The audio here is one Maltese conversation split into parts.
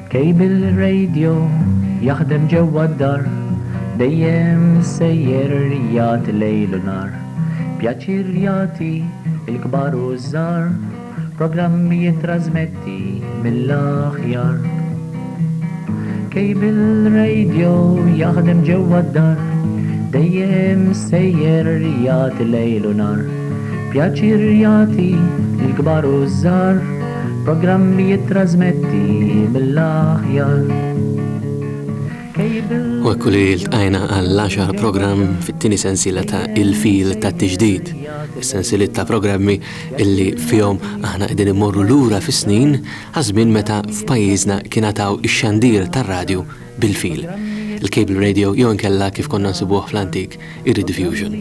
Cable radio jaħdem ġewwa d-dar, dejjem sejjer jagħti lejl u nar. Pjaċir jagħti il-kbar u żgħar, programmi jittrażmetti mill-aħjar. Cable radio jaħdem ġewwa d-dar, dejjem sejjer jagħti lejl u nar. Pjaċir jagħti il-kbar u żgħar, programmi jittrażmetti mill-aħjar. U ekku li l-tqajna għall-10 program fit-tieni sensiela ta' il-fil ta' t-tiġdid. Is-sensieliet ta' programmi illi fihom aħna qegħdin immorru lura fis-snin għażmien meta f'pajjiżna kien ataw ix-xandir tar-radju bil-fil. Il-cable radio jew inkella kif konna nsibuh fl-antik ir-rediffusion.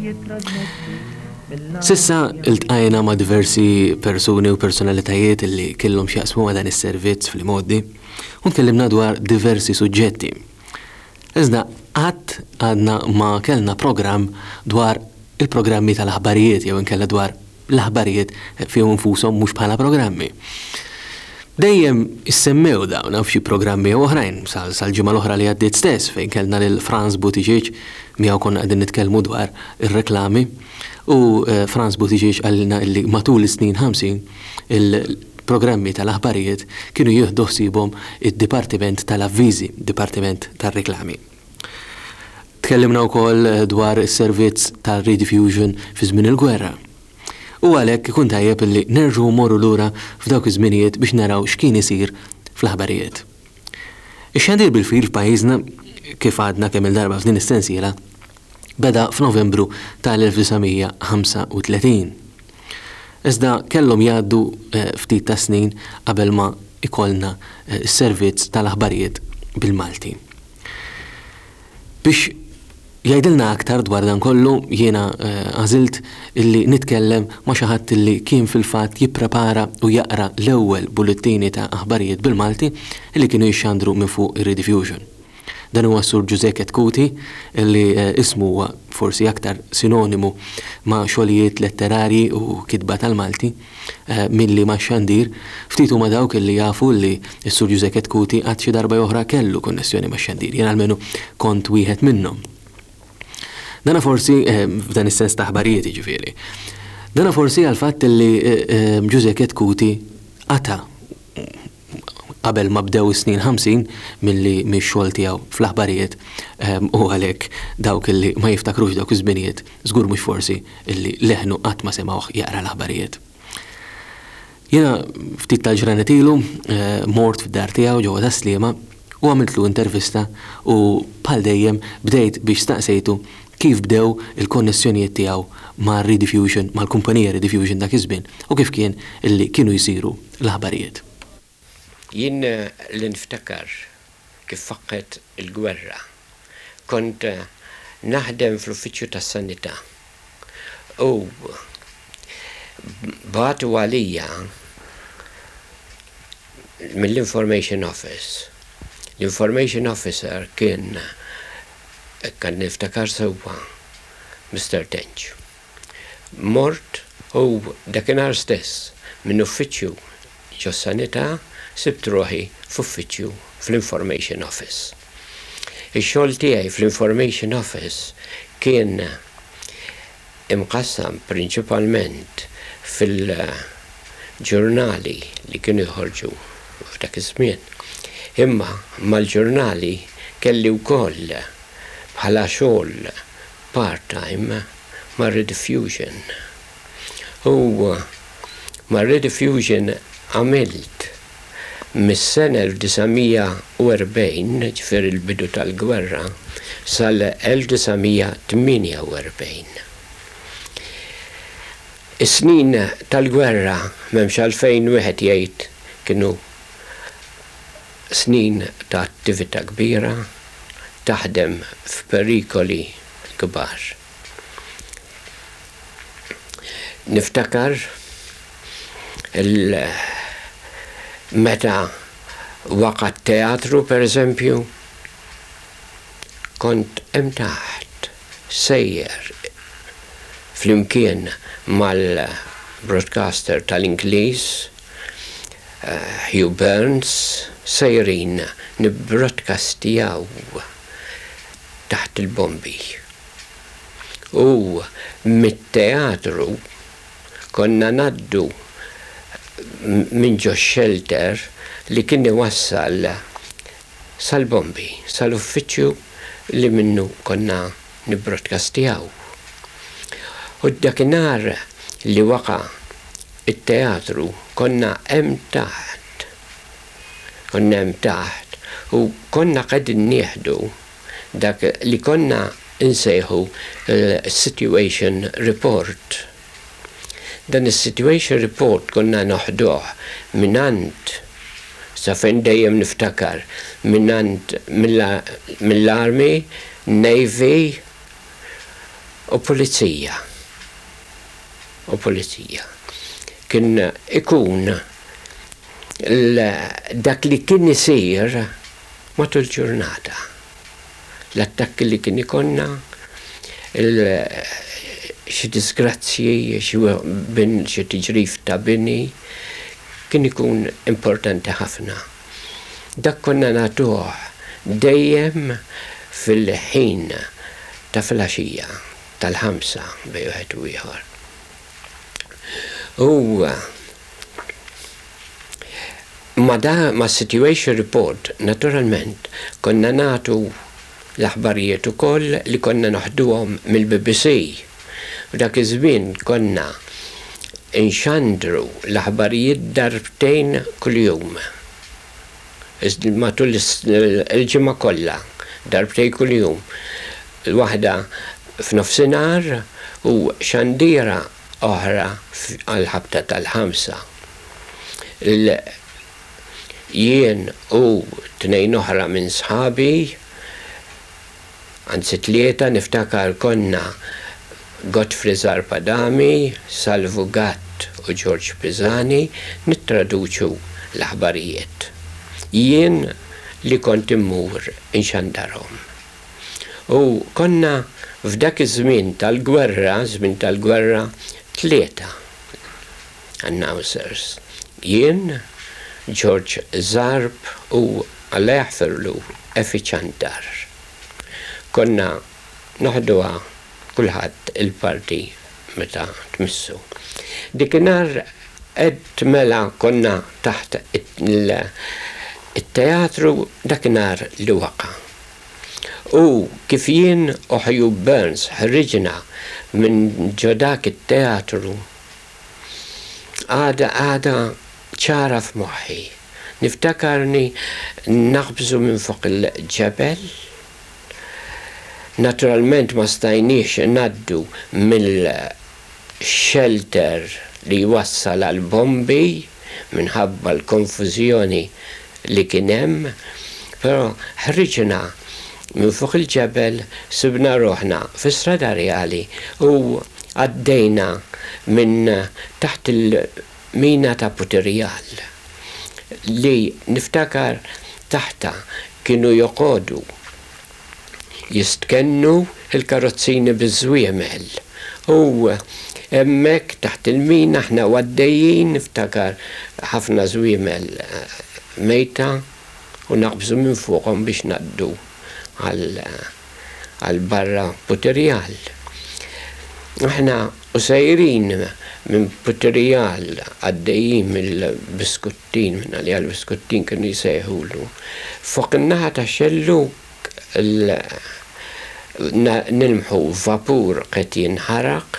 Sissa iltqajna ma' diversi persuni u personalitajiet illi kellhom x'jaqsmu ma' dan is-servizz fil-modi u tkellimna dwar diversi suġġetti. Iżda għadna ma kellna programm dwar il-programmi tal-aħbarijiet jew inkella dwar l-aħbarijiet fihom infushom mhux bħala programmi. Dejjem issemmew dawn f'xi programmi oħrajn sal-ġimgħa l-oħra li għaddiet stess fejn kellna lil Franz Buttigieg miegħu konna qegħdin nitkellmu dwar ir-reklami u Franz Buttigieg għalna li matul is-snin 50 il-programmi tal-aħbarijiet kienu jieħdu ħsiebhom id-Dipartiment tal-Avviżi, Dipartiment tar-Reklami. Tkellimna wkoll dwar is-servizz tal-rediffusion fi żmien il-gwerra. U għalhekk ikun tajjeb illi nerġgħu mmorru lura f'dawk iż-żminijiet biex naraw x'kien isir fl-aħbarijiet. Ix-xandir bil-fil f'pajjiżna kif għadna kemm il-darba f'din is-sensiela beda f'Novembru tal-1935. Iżda kellhom jgħaddu ftit ta' snin qabel ma ikollna s-servizz tal-aħbarijiet bil-Malti. Biex jgħidilna aktar dwar dan kollu jiena għażilt illi nitkellem ma' xi ħadd illi kien fil-fatt jipprepara u jaqra l-ewwel bulettini ta' aħbarijiet bil-Malti illi kienu jixxandru minn fuq ir-rediffusion. Dan huwa Sur Giuseppe Ketkuti illi ismu huwa forsi aktar sinonimu ma' xogħlijiet letterarji u kitba tal-Malti milli ma' xandir, ftit huma dawk illi jafu li s-Sur Giuseppe Ketkuti għad xi darba oħra kellu konnessjoni ma' xandir, jien almenu kont wieħed minnhom. Dana forsi f'dan is-sens ta' aħbarijiet jiġifieri. Dana forsi għal fatt li Giuseppe Ketkuti ata qabel ma bdew is-snin 50 milli mix-xogħol tiegħu fl-aħbarijiet u għalhekk dawk illi ma jiftakrux dawk iż-żminijiet żgur mhux forsi illi leħnu qatt ma semgħuh jaqra l-aħbarijiet. Jiena ftit tal-ġranet ilu mort fid-dar tiegħu ġewwa ta' Sliema u għamiltlu intervista u bħal dejjem bdejt biex staqsejtu kif bdew il-konnessjonijiet tiegħu mar-rediffusion, mal-kumpanija rediffusion dak iż-żmien u kif kien illi kienu jsiru l-aħbarijiet. Jien l-niftakar kif faqqet il-gwerra. Kont naħdem fl-uffiċċju tas-sanità. U bagħtu għalija mill-Information Office. L-Information Officer kien niftakar sewwa Mr. Tench. Mort u dakinhar stess minn uffiċċju ġos-sanità sibt ruħi f'uffiċċju fl-Information Office. Ix-xogħol tiegħi fl-Information Office kien imqassam prinċipalment fil-ġurnali li kienu jħorġu f'dak iż-żmien. Imma mal-ġurnali kelli wkoll bħala xogħol part-time mar-rediffusion. U mar-rediffusion għamilt mis-sena 1940, ġifier il-bidu tal-gwerra, sal-1948. Is-snin tal-gwerra m'hemmx għalfejn wieħed jgħid kienu snin ta' attività kbira, taħdem f'perikoli kbar. Niftakar meta waqa' teatru pereżempju, kont hemm taħt sejjer flimkien mal-broadcaster tal-Ingliż Hugh Burns sejrin nibrodkastijaw taħt il-bombi. U mit-teatru konna naddu minn ġo shelter li kien iwassal sal-bombi, sal-uffiċċju li minnu konna nibrodkastijaw. U d-dakinar li waqa il-teatru konna hemm taħt. Konna hemm taħt u konna qegħdin nieħdu dak li konna insejħu il-situation report. Dan il-situation report konna noħduh minant, sa fejn dejjem niftakar, minant mill-army, navy u pulizija. Kien ikun dak li kien isir matul ġurnata. L-attakki li kien ikonna, xi disgrazzji, xi tiġrif ta' bini, kien ikun importanti ħafna. Dak konna nagħtuh dejjem fil-ħin ta' filgħaxija tal-5 bejn wieħed u ieħor. U ma' situation report, naturalment, konna nagħtu l-aħbarijiet ukoll li konna noħduhom mill-BBC. U dak iż-żmien konna inxandru l-aħbarijiet darbtejn kuljum. Matul il-ġimgħa kollha, darbtejn kuljum. Waħda f'nofsinhar u xandiera oħra għal-ħabta tal-5. Jien u tnejn oħra minn sħabi, anzi 3 niftakar konna Godfrey Zarpadami, Salvo Gatt u George Pisani nittraduċu l-aħbarijiet. Jien li kont immur inxandarhom. U konna f'dak iż-żmien tal-gwerra, 3 announcers. Jien, George Zarb u Alla jaħfirlu Effi Ċantar. Konna noħduha kulħadd il-parti meta tmissu. Dikinhar qed mela konna taħt it-teatru dakinhar li waqa'. U kif jien u Hugh Burns ħriġna minn ġo dak it-teatru għada ċara f'moħħi. Niftakarni naħbżu minn fuq il-ġebel. Naturalment ma stajniex naddu mill-shelter li wassal għal bombi minħabba l-konfużjoni li kien hemm, però ħriġna minn fuq il-ġebel, sibna ruħna fis-Strada Reali u għaddejna minn taħt il-mina ta' Puterjal li niftakar taħta kienu joqodu jistkennu il-karozzini biż-żwiemel. U hemmhekk taħt il-mina aħna għaddejjin niftakar ħafna żwiemel mejta u naqbżu minn fuqhom biex naddu għal barra Puterjal. Aħna u sejrin minn Puterjal għaddejjin mill-biskuttin, minn għalli għal-biskuttin kienu jsejħulu. Fuq in-naħa ta' Xelluk nilmħu vapur qed jinħaraq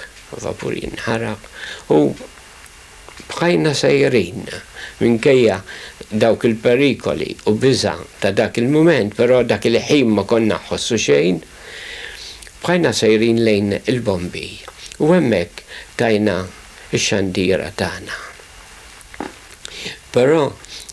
u bħajna sejrin minkejja dawk il-perikoli u biża ta' dak il-mument, però dak il-ħin ma konna ħossu xejn, bħajna sejrin lejn il-bombi u hemmhekk tajna x-xandiera tagħna. Però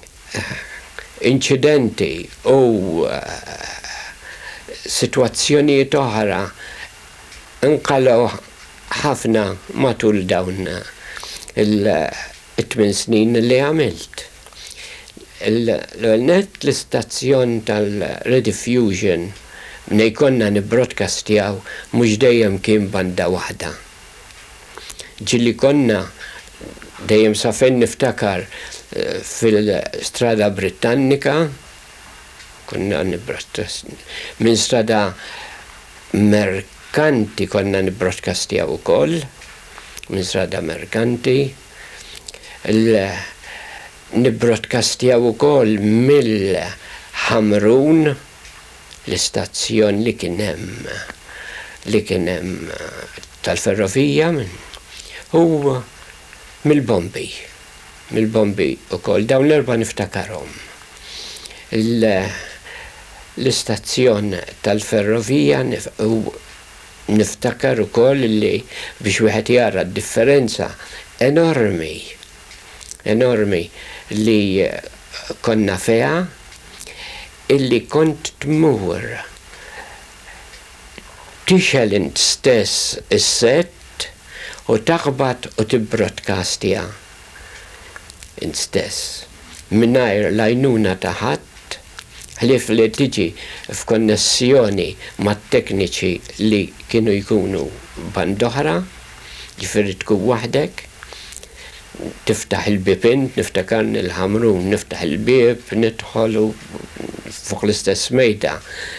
inċidenti u situazzjonijiet oħra nqalgħu ħafna matul dawn il-8 snin li għamilt. L-istazzjon tal-Rediffusion minn konna nibrodkastjaw mhux dejjem kien banda waħda. Ġilli konna dejjem sa fejn niftakar fil-strada Britannika, konna minn strada Merkanti konna nibroadcastjaw ukoll, minn strada Merkanti, nibroadcastjaw ukoll mill-Ħamrun, l-istazzjon li kien hemm tal-ferrovija u mill-Bombi ukoll dawn l-erba' niftakarhom. L-istazzjon tal-ferrovija niftakar ukoll li biex wieħed jara d-differenza enormi li konna fiha illi kont tmur tixel int stess is-set u taħbat u tibbroadcastja int stess mingħajr l-għajnuna ta' ħadd ħlief li tiġi f'konnessjoni mat-tekniċi li kienu jkunu band oħra, ġifieri tkun waħdek, tiftaħ il-bibin, niftakar il-Ħamrun, niftaħ il-bib, nidħol fuq l-istess mejda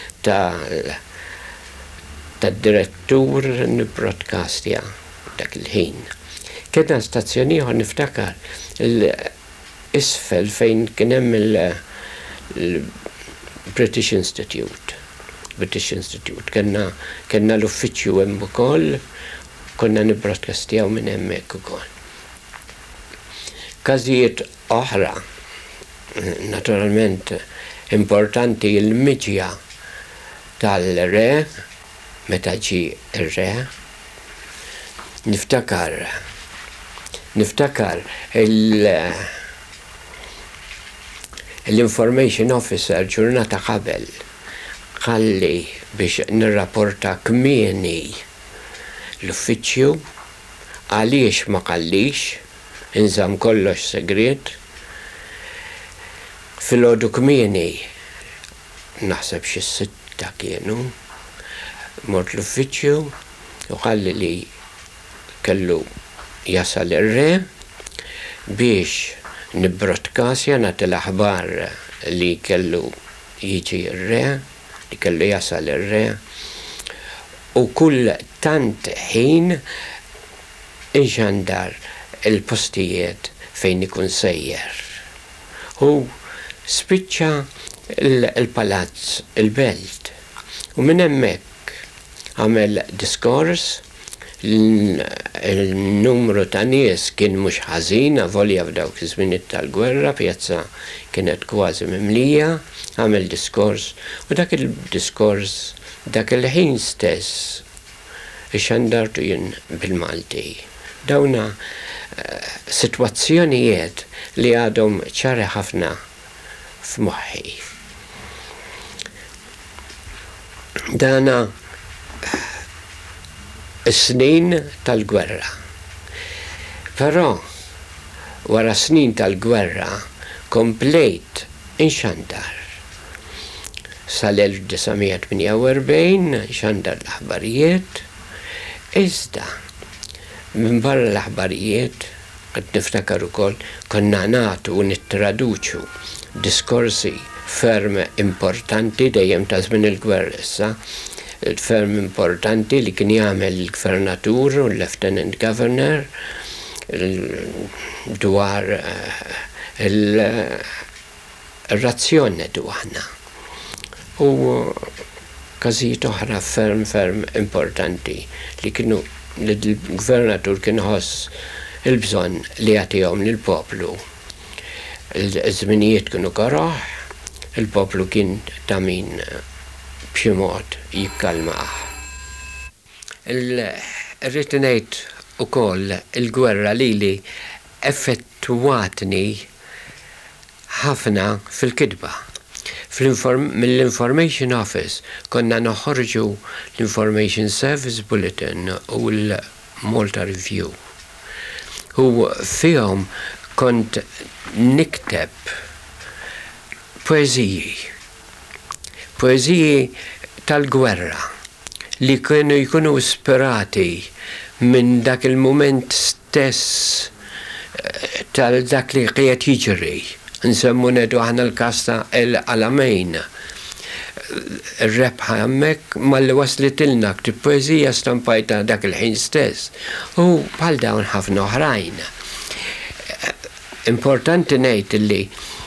tad-direttur nibroadcastja dak il-ħin. Kena stazzjoni ieħor niftakar l-isfel fejn kien hemm il-British Institute. Kenna l-uffiċċju hemm ukoll, konna nibroadcastjaw minn hemmhekk ukoll. Każijiet oħra, naturalment importanti il-miġja tal-re, meta ġi ir-re, niftakar l-information officer ġurnata qabel qalli biex nirrapporta kmieni l-uffiċċju għaliex ma qallix inżamm kollox segret. Filgħodu kmieni naħseb xi 6 kienu mort l-uffiċċju u qalli li kellu jasal ir-re biex nibbroadcastja nagħti l-aħbar li kellu jiġi ir-re, li kellu jasal ir-re u kull tant ħin inxandar il-postijiet fejn ikun sejjer. U spiċċa il-palazz, il-belt. U minn hemmhekk għamel diskors, il-numru ta' nies kien mhux ħażin avolja f'dawk iż-żminiet tal-gwerra, pjazza kienet kważi mimlija, għamel diskors u dak il-diskors dak il-ħin stess ixxandartu jien bil-Malti. Dawna sitwazzjonijiet li għadhom ċari ħafna f'moħħi. Dana is-snin tal-gwerra. Però wara snin tal-gwerra komplejt inxandar. Sal-1948 xandar l-aħbarijiet, iżda minn barra l-aħbarijiet qed niftakar ukoll konna nagħtu u nittraduċu diskorsi ferm importanti dejjem ta' żmien il-gwerra issa, ferm importanti li kien jagħmel il-gvernatur u l-lieutenant governor dwar il-razzjoni dwarna. U każijiet oħra ferm importanti li kienu l-gvernatur kien ħoss il-bżonn li jagħtihom lill-poplu. Il-żminijiet kienu karaħ, il-poplu kien ta' min b'xi mod jikkalmah. Irrid ngħid ukoll il-gwerra lili effettwatni ħafna fil-kidba. Mill-Information Office konna noħorġu l-Information Service Bulletin u l-Malta Review. U fihom kont nikteb poeżiji tal-gwerra li kienu jkunu ispirati minn dak il-moment stess tal-dak li qiegħed jiġri. Nsemmu nedu aħna l-kasta l-Alamejn. Ir-rebħa hemmhekk malli waslitilna ktib poeżija stampajta dak il-ħin stess. U bħal dawn ħafna oħrajn. Importanti ngħid li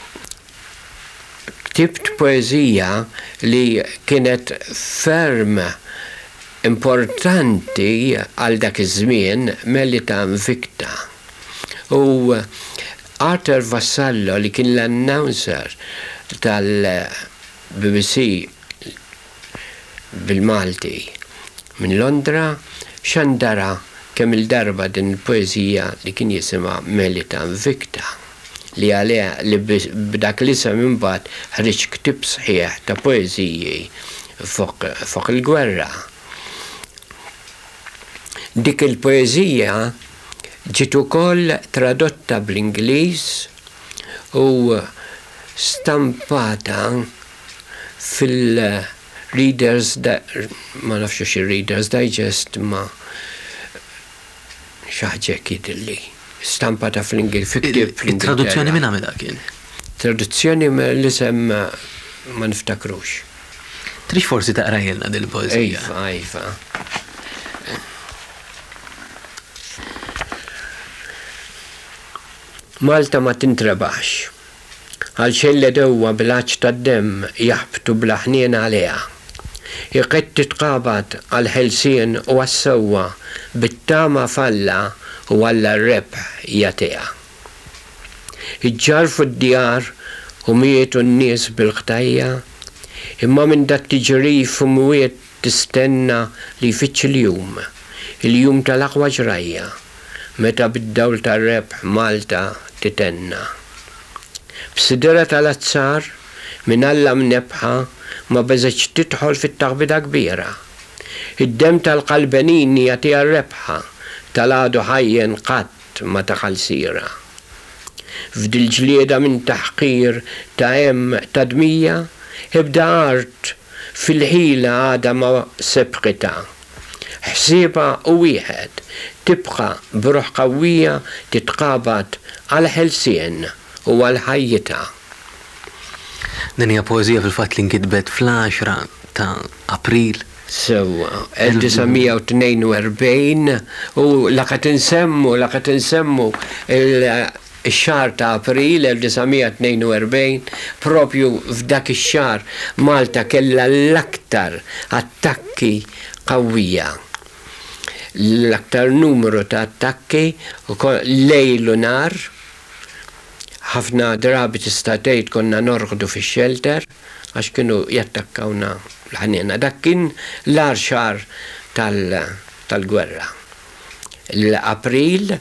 ktibt poeżija li kienet ferm importanti għal dak iż-żmien melli ta' Invicta. U Arthur Vassallo li kien l-announcer tal-BBC bil-Malti minn Londra xandara kemm il-darba din il-poeżija li kien jisimha Melli ta' Invicta li għalija li b'dak l-isem imbagħad ħriġ ktib sħiħ ta' poeżiji fuq il-gwerra. Dik il-poeżija ġiet ukoll tradotta bl-Ingliż u stampata fil-Readers ma nafx xi Readers Digest ma xaħġek jidilli. Stampata fl-Ingliż fil-Ingliż. Traduzzjoni minn għamela kien? Traduzzjoni l-isem ma niftakrux. Trix forsi taqrajilna din il-poeżija. Iva. Malta ma tintrebax, għal xelle dewwa bilaċ tad-dem jaħbtu blaħnien għaliha. Iqed titqabad għal ħelsien u għas-sewwa bit-tama falla u għalla r-rebħ jagħtiha. Iġġarfu d-djar u mietu n-nies bil-ħtajja, imma minn dak tiġrif u mwiet tistenna li jfittx il-jum tal-aqwa ġrajja, meta bid-dawl tar-rebħ Malta titenna. B'sidera tal-azzar minn alla mnebħa ma beżeċ tidħol fit-taħbida kbira. Id-dem tal-qalbenin jagħtiha r-rebħa tal-għadu ħajjen qatt ma taħal sira. F'dil ġlieda minn taħqir ta' hemm tadmija ibda art fil-ħila għada ma sebqita. Ħsieba u wieħed tibqa b'ruħ qawwija titqabad għal ħelsien u għal ħajjita. Din hija poeżija fil-fatt li nkitbet fl-10 ta' April. Sewwa, 1942 u laqgħet insemmu il-xahar ta' April 1942 propju f'dak ix-xahar Malta kellha l-aktar attakki qawwija. L-aktar numru ta' attakki lejl u nar. Ħafna drabi tista' tgħid konna norqdu fix-shelter għax kienu jattakkawna l-ħaniena. Dak kien l-ar xahar tal-gwerra. L-April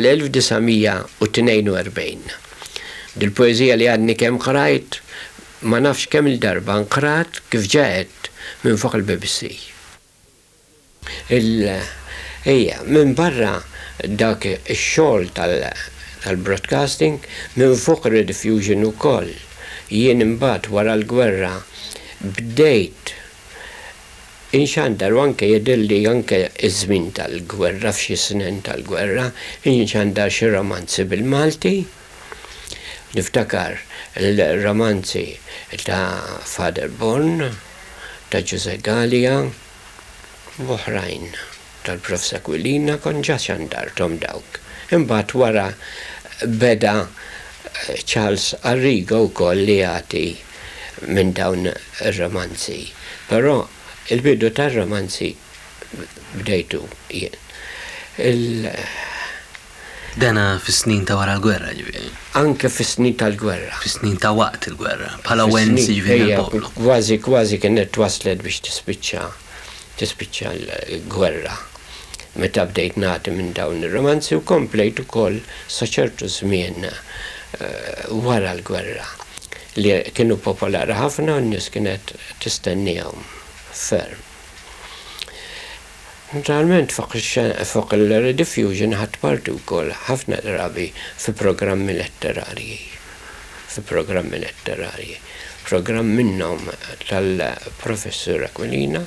tal-1942. Dil-poeżija li għadni kemm qrajt ma nafx kemm il-darba nqrat kif ġaet minn fuq il-BBC. Minn barra dak ix-xogħol tal-broadcasting minn fuq rediffusion ukoll. Jien imbagħad wara l-gwerra bdejt inxandar u anke jidilli anke iż-żmien tal-gwerra f'xi snin tal-gwerra inxandar xi romanzi bil-Malti. Niftakar il-romanzi ta' Father Born, ta' Giuseppe Gallia, u oħrajn tal-Prof Aquilina kon ġa xandartom dawk. Imbagħad wara beda Charles Arrigo wkoll li jagħti minn dawn ir-romanzi. Però il-bidu tar-romanzi bdejtu jien. Dana fis-snin ta' wara l-gwerra ġifieri. Anke fis-snin tal-gwerra. Fis-snin ta' waqt il-gwerra, bħala wensi ġifieri l-poplu. Kważi kienet waslet biex tispiċċa l-gwerra. Meta bdejt nagħti minn dawn ir-romanzi u komplejt ukoll sa ċertu żmien wara l-gwerra li kienu popolari ħafna u n-nies kienet tistennihom ferm. Naturalment fuq il-rediffusion ħadd parti wkoll ħafna drabi fi programmi letterarji. Programm minnhom tal-Professur Aquilina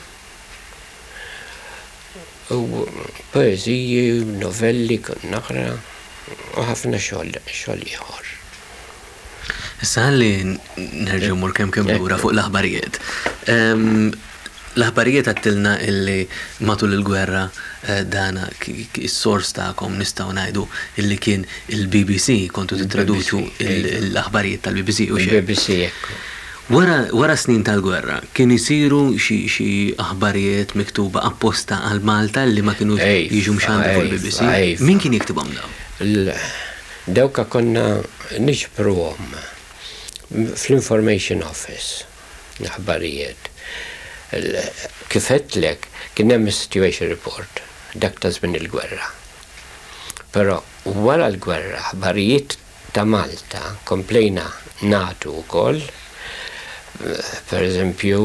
u poeżiji, novelli kon naqra u ħafna xogħol ieħor. Issa ħalli nerġgħu mur kemm lura fuq l-aħbarijiet. L-aħbarijiet għattilna illi matul il-gwerra dana is-sors ta'kom nistgħu ngħidu illi kien il-BBC kontu titraduċu l-aħbarijiet tal-BBC u xejn. BBC jekk. Wara snin tal-gwerra, kien isiru xi aħbarijiet miktuba apposta għal Malta li ma kienu jiġu mxandra fuq il-BBC. Min kien jiktibhom dawn? Dawka konna niġbruhom fl-Information Office, aħbarijiet. Kif għedlek, kien hemm situation report, dak ta' żmien il-gwerra. Però wara l-gwerra, aħbarijiet ta' Malta komplejna natu wkoll. Per eżempju,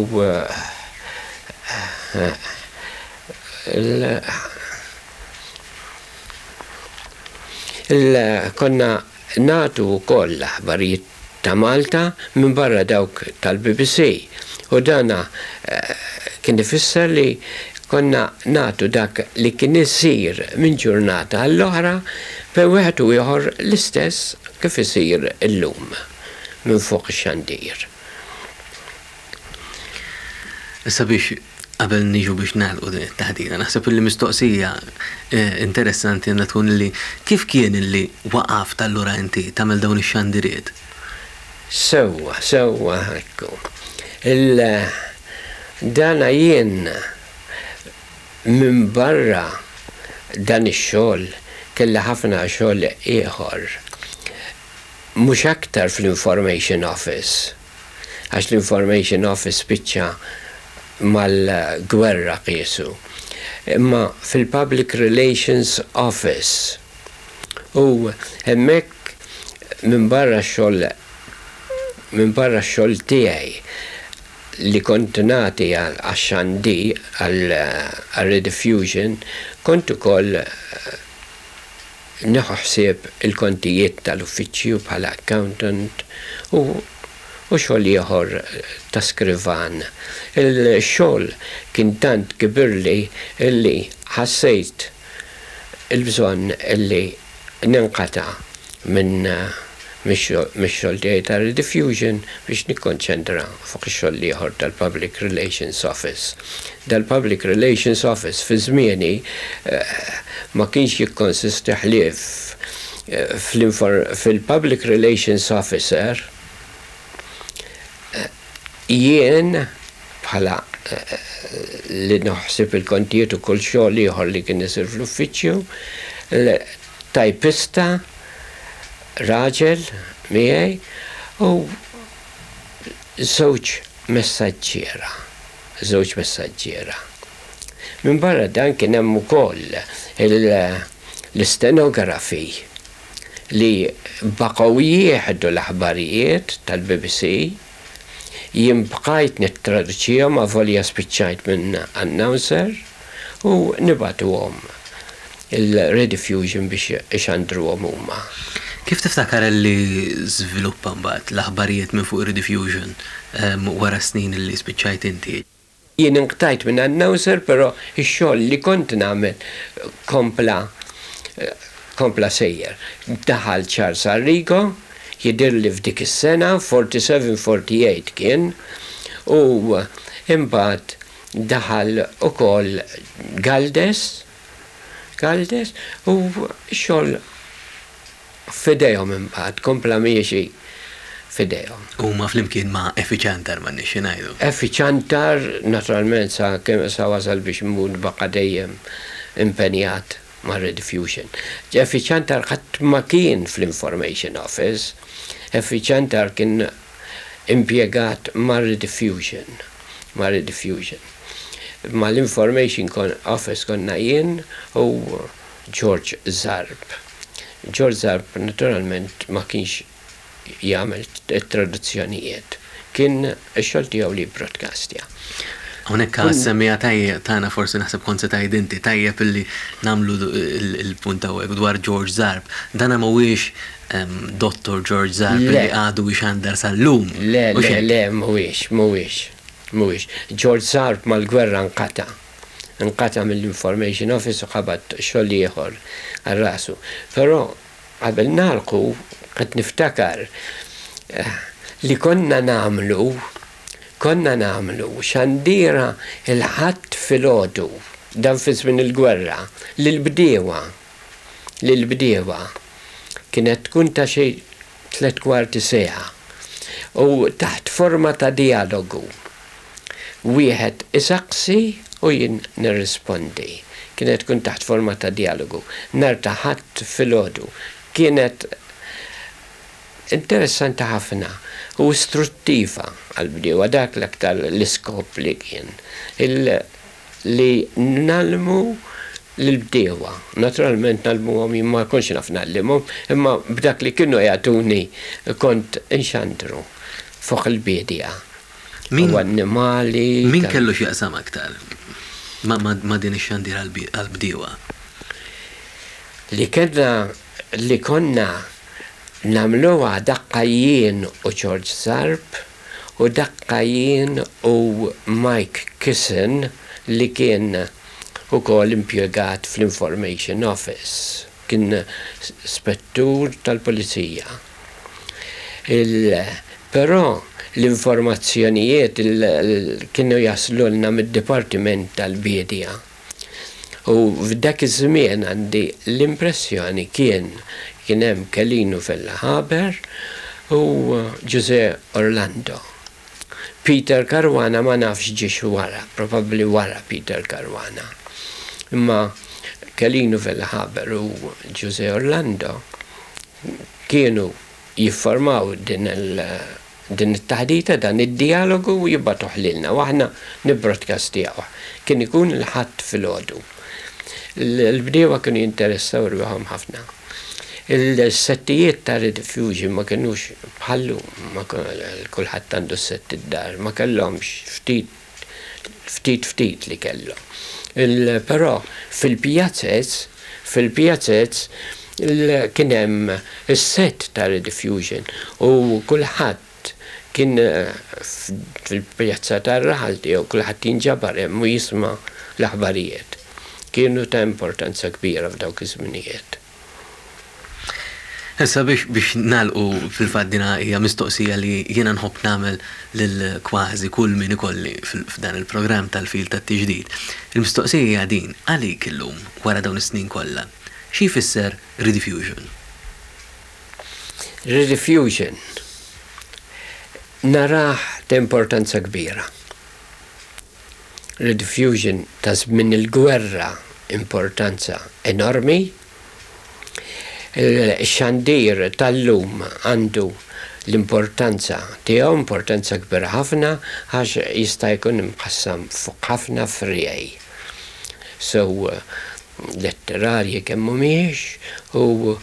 konna natu wkoll aħbarijiet ta' Malta minn barra dawk tal-BBC. U dana kien ifisser li konna natu dak li kien isir minn ġurnata għall-oħra pe wieħed u ieħor l-istess kif isir illum minn fuq ix-xandir. Issa biex qabel niġu biex nagħlqu din it-taħdida, naħseb li mistoqsija interessanti għandha tkun li kif kien illi waqaf tal-lura inti tagħmel dawn ix-xandiriet? Sewwa ekku. Dana jien minn barra dan ix-xogħol kellha ħafna xogħol ieħor. Mhux aktar fl-Information Office. Għax l-Information Office spiċċa mal-gwerra qiesu. Imma fil-Public Relations Office. U hemmhekk minn barra x-xogħol tiegħi li kont nagħti għax-xandi għal-rediffusion, kont ukoll nieħu ħsieb il-kontijiet tal-uffiċċju bħala accountant u xogħol ieħor ta' skrivan. Il-xogħol kien tant kibirli illi ħassejt il-bżonn illi ninqata' minn mix-xogħol tiegħi ta' rediffusion biex nikkonċentra fuq ix-xogħol ieħor tal-Public Relations Office. Dal-Public Relations Office fi żmieni ma kienx jikkonsisti ħlief fil-Public Relations Officer jien bħala li noħsib il-kontijiet u kull xogħol ieħor li kien isir fl-uffiċċju, tajpista, raġel miegħi u żewġ messaġġiera. Minn barra dan kien hemm ukoll l-istenografi li baqgħu jieħdu l-aħbarijiet tal-BBC. Jien bqajt nittraduċihom avolja spiċċajt minn announcer u nibatuhom il-rediffusion biex ixandruhom huma. Kif tiftakar li żviluppa mbagħad l-aħbarijiet minn fuq rediffusion wara snin li spiċċajt inti? Jien inqtajt minn announcer, però x-xogħol li kont nagħmel kompla sejjer. Daħal Charles Arrigo, jidir li f'dik is-sena 47-48 kien u imbagħad daħal ukoll Galdes u xogħol f'idejhom imbagħad kompla miexi f'idejhom. Huma flimkien ma' Effiċantar ma nixi ngħidu. Effiċantar naturalment sa wasal biex mmur baqa' dejjem impenjat ma' rediffusion. Effiċantar ħadd ma kien fl-Information Office. Effiċantar kien impjegat ma' rediffusion. Ma' l-Information Office konna jien u George Zarb. George Zarb naturalment ma kienx jagħmel traduzzjonijiet. Kien x-xogħol tiegħu li broadcastja. Hawnhekk semmija tagħna forsi naħseb kont se tgħid inti tajjeb illi nagħmlu il-punt hawnhekk dwar George Zarb. Dana mhuwiex Dr. George Zarb li għadu ixandar sal-lum. Le, mhuwiex. George Zarb mal-gwerra nqata mill-Information Office u ħabat xogħol ieħor għar-rasu. Però qabel nagħlqu qed niftakar li konna nagħmlu xandiera il-ħadd filgħodu dan fi żmien il-gwerra lill-bdiewa kienet tkun ta' xi 3/4 saegħa u taħt forma ta' dialogu. Wieħed isaqsi u jien nirrispondi. Kienet tkun taħt forma ta' dialogu. Nar ta' ħadd filgħodu. Kienet interessanti ħafna u istruttiva għal-bdiewa dak l-aktar l-iskop li kien. Li nalmu l-bdiewa. Naturalment nalmuhom ma konx naf nallimhom, imma b'dak li kienu jagħtuni kont inxandru fuq il-bidja. U annimali. Min kellu x'jaqsam aktar ma din ix-xandira għall-bdiewa? Li konna nagħmluha daqqa jien u George Zarb u daqqa jien u Mike Kissen li kien ukoll impjegat fl-Information Office. Kien spettur tal-Pulizija. Però l-informazzjonijiet kienu jaslulna mid-Dipartiment tal-Bidja. U f'dak iż-żmien għandi l-impressjoni kien hemm Calino Fellahaber u Jose Orlando. Peter Caruana ma nafx ġiex wara, probabbli wara Peter Caruana. Imma Calino Fellahaber u Jose Orlando kienu jiffurmaw din it-taħdita, dan id-dialogu u jibbatuh lilna, u aħna nibbrodkastjaw. Kien ikun il-ħadd filgħodu. L-bdiewa kienu jinteressaw rwieħhom ħafna. Il-settijiet ta' rediffuġi ma kienux bħallu, kulħadd għandu s-sett id-dar, ma kellhomx ftit li kellhom. Però fil-pjazzez kien hemm is-set ta' rediffusion u kulħadd kien fil-pjazza tar-raħal tiegħu kulħadd jinġabar hemm u jisma' l-aħbarijiet. Kienu ta' importanza kbira f'dawk iż-żminijiet. Issa biex nagħlqu fil-faddina hija mistoqsija li jiena nħobb nagħmel lil kważi kull min ikolli f'dan il-programm tal-fil tat-tiġdid. Il-mistoqsija hija din għalik illum wara dawn is-snin kollha. Xi jfisser rediffusion? Rediffusion narah ta' importanza kbira. Rediffusion ta' żmien il-gwerra importanza enormi. Il-xandir tal-lum għandu l-importanza tiegħu, importanza kbira ħafna għax jista' jkun imqassam fuq ħafna frejej. So letterarji kemm mhumiex u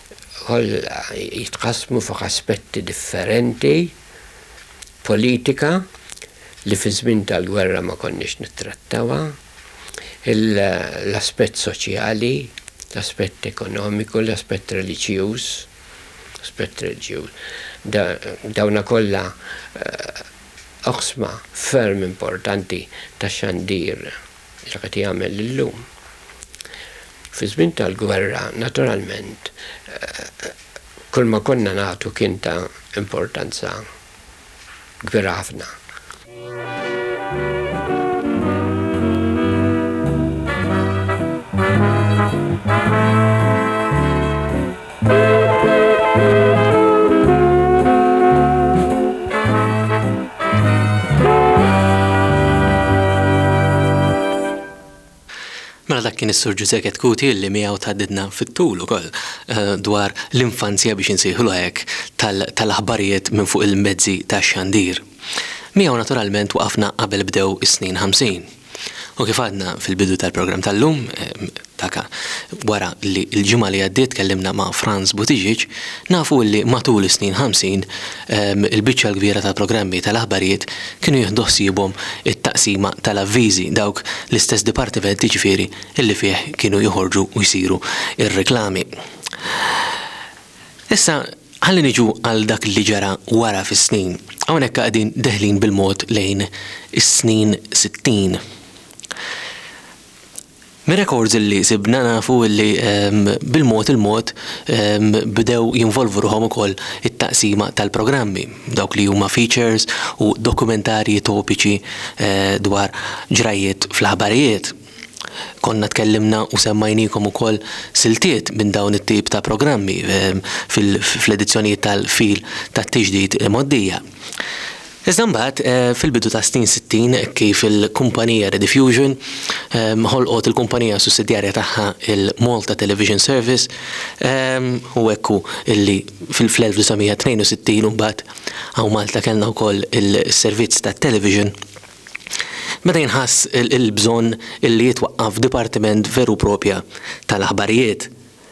jitqasmu fuq aspetti differenti, politika li fi żmien tal-gwerra ma konniex nittrattawha, l-aspett soċjali, l-aspett ekonomiku, l-aspett reliġjuż, dawna kollha oqsma ferm importanti ta' xandir li qed jagħmel illum. Fi żmien tal-gwerra, naturalment, kull ma konna nagħtu kien ta' importanza kbira ħafna. Mela dak kien is-Sur Giuseppe Kuti li miegħu tħaddidna fit-tul ukoll dwar l-infanzja biex insejħulu hekk tal-aħbarijiet minn fuq il-mezzi tax-xandir. Miegħu naturalment waqafna qabel bdew is-snin 50. U kif għadna fil-bidu tal-programm tal-lum, wara li l-ġimgħa li għaddiet kellimna ma' Franz Buttigieg, nafu li matul is-snin 50 il-biċċa l-kbira tal-programmi tal-aħbarijiet kienu jieħdu ħsiebhom it-taqsima tal-avviżi dawk l-istess dipartimenti ġifieri illi fih kienu joħorġu u jsiru ir-reklami. Issa ħalli niġu għal dak li ġara wara fis-snin. Hawnhekk qegħdin deħlin bil-mod lejn is-snin 60. Mir-records illi sibna nafu illi bil-mod bdew jinvolvu ruħhom ukoll it-taqsima tal-programmi, dawk li huma features u dokumentarji topiċi dwar ġrajiet fl-aħbarijiet. Konna tkellimna u semmajnikom ukoll siltiet minn dawn it-tip ta' programmi fl-edizzjonijiet tal-fil tat-tiġdid moddija. Iżda mbagħad fil-bidu ta' snin 60 kif il-kumpanija Rediffusion ħolqot il-kumpanija sussidjarja tagħha il-Malta Television Service u hekk illi fil-1962 mbagħad hawn Malta kellna wkoll il-servizz tat-television. Meta jinħass il-bżonn illi jitwaqqaf dipartiment veru propja tal-aħbarijiet.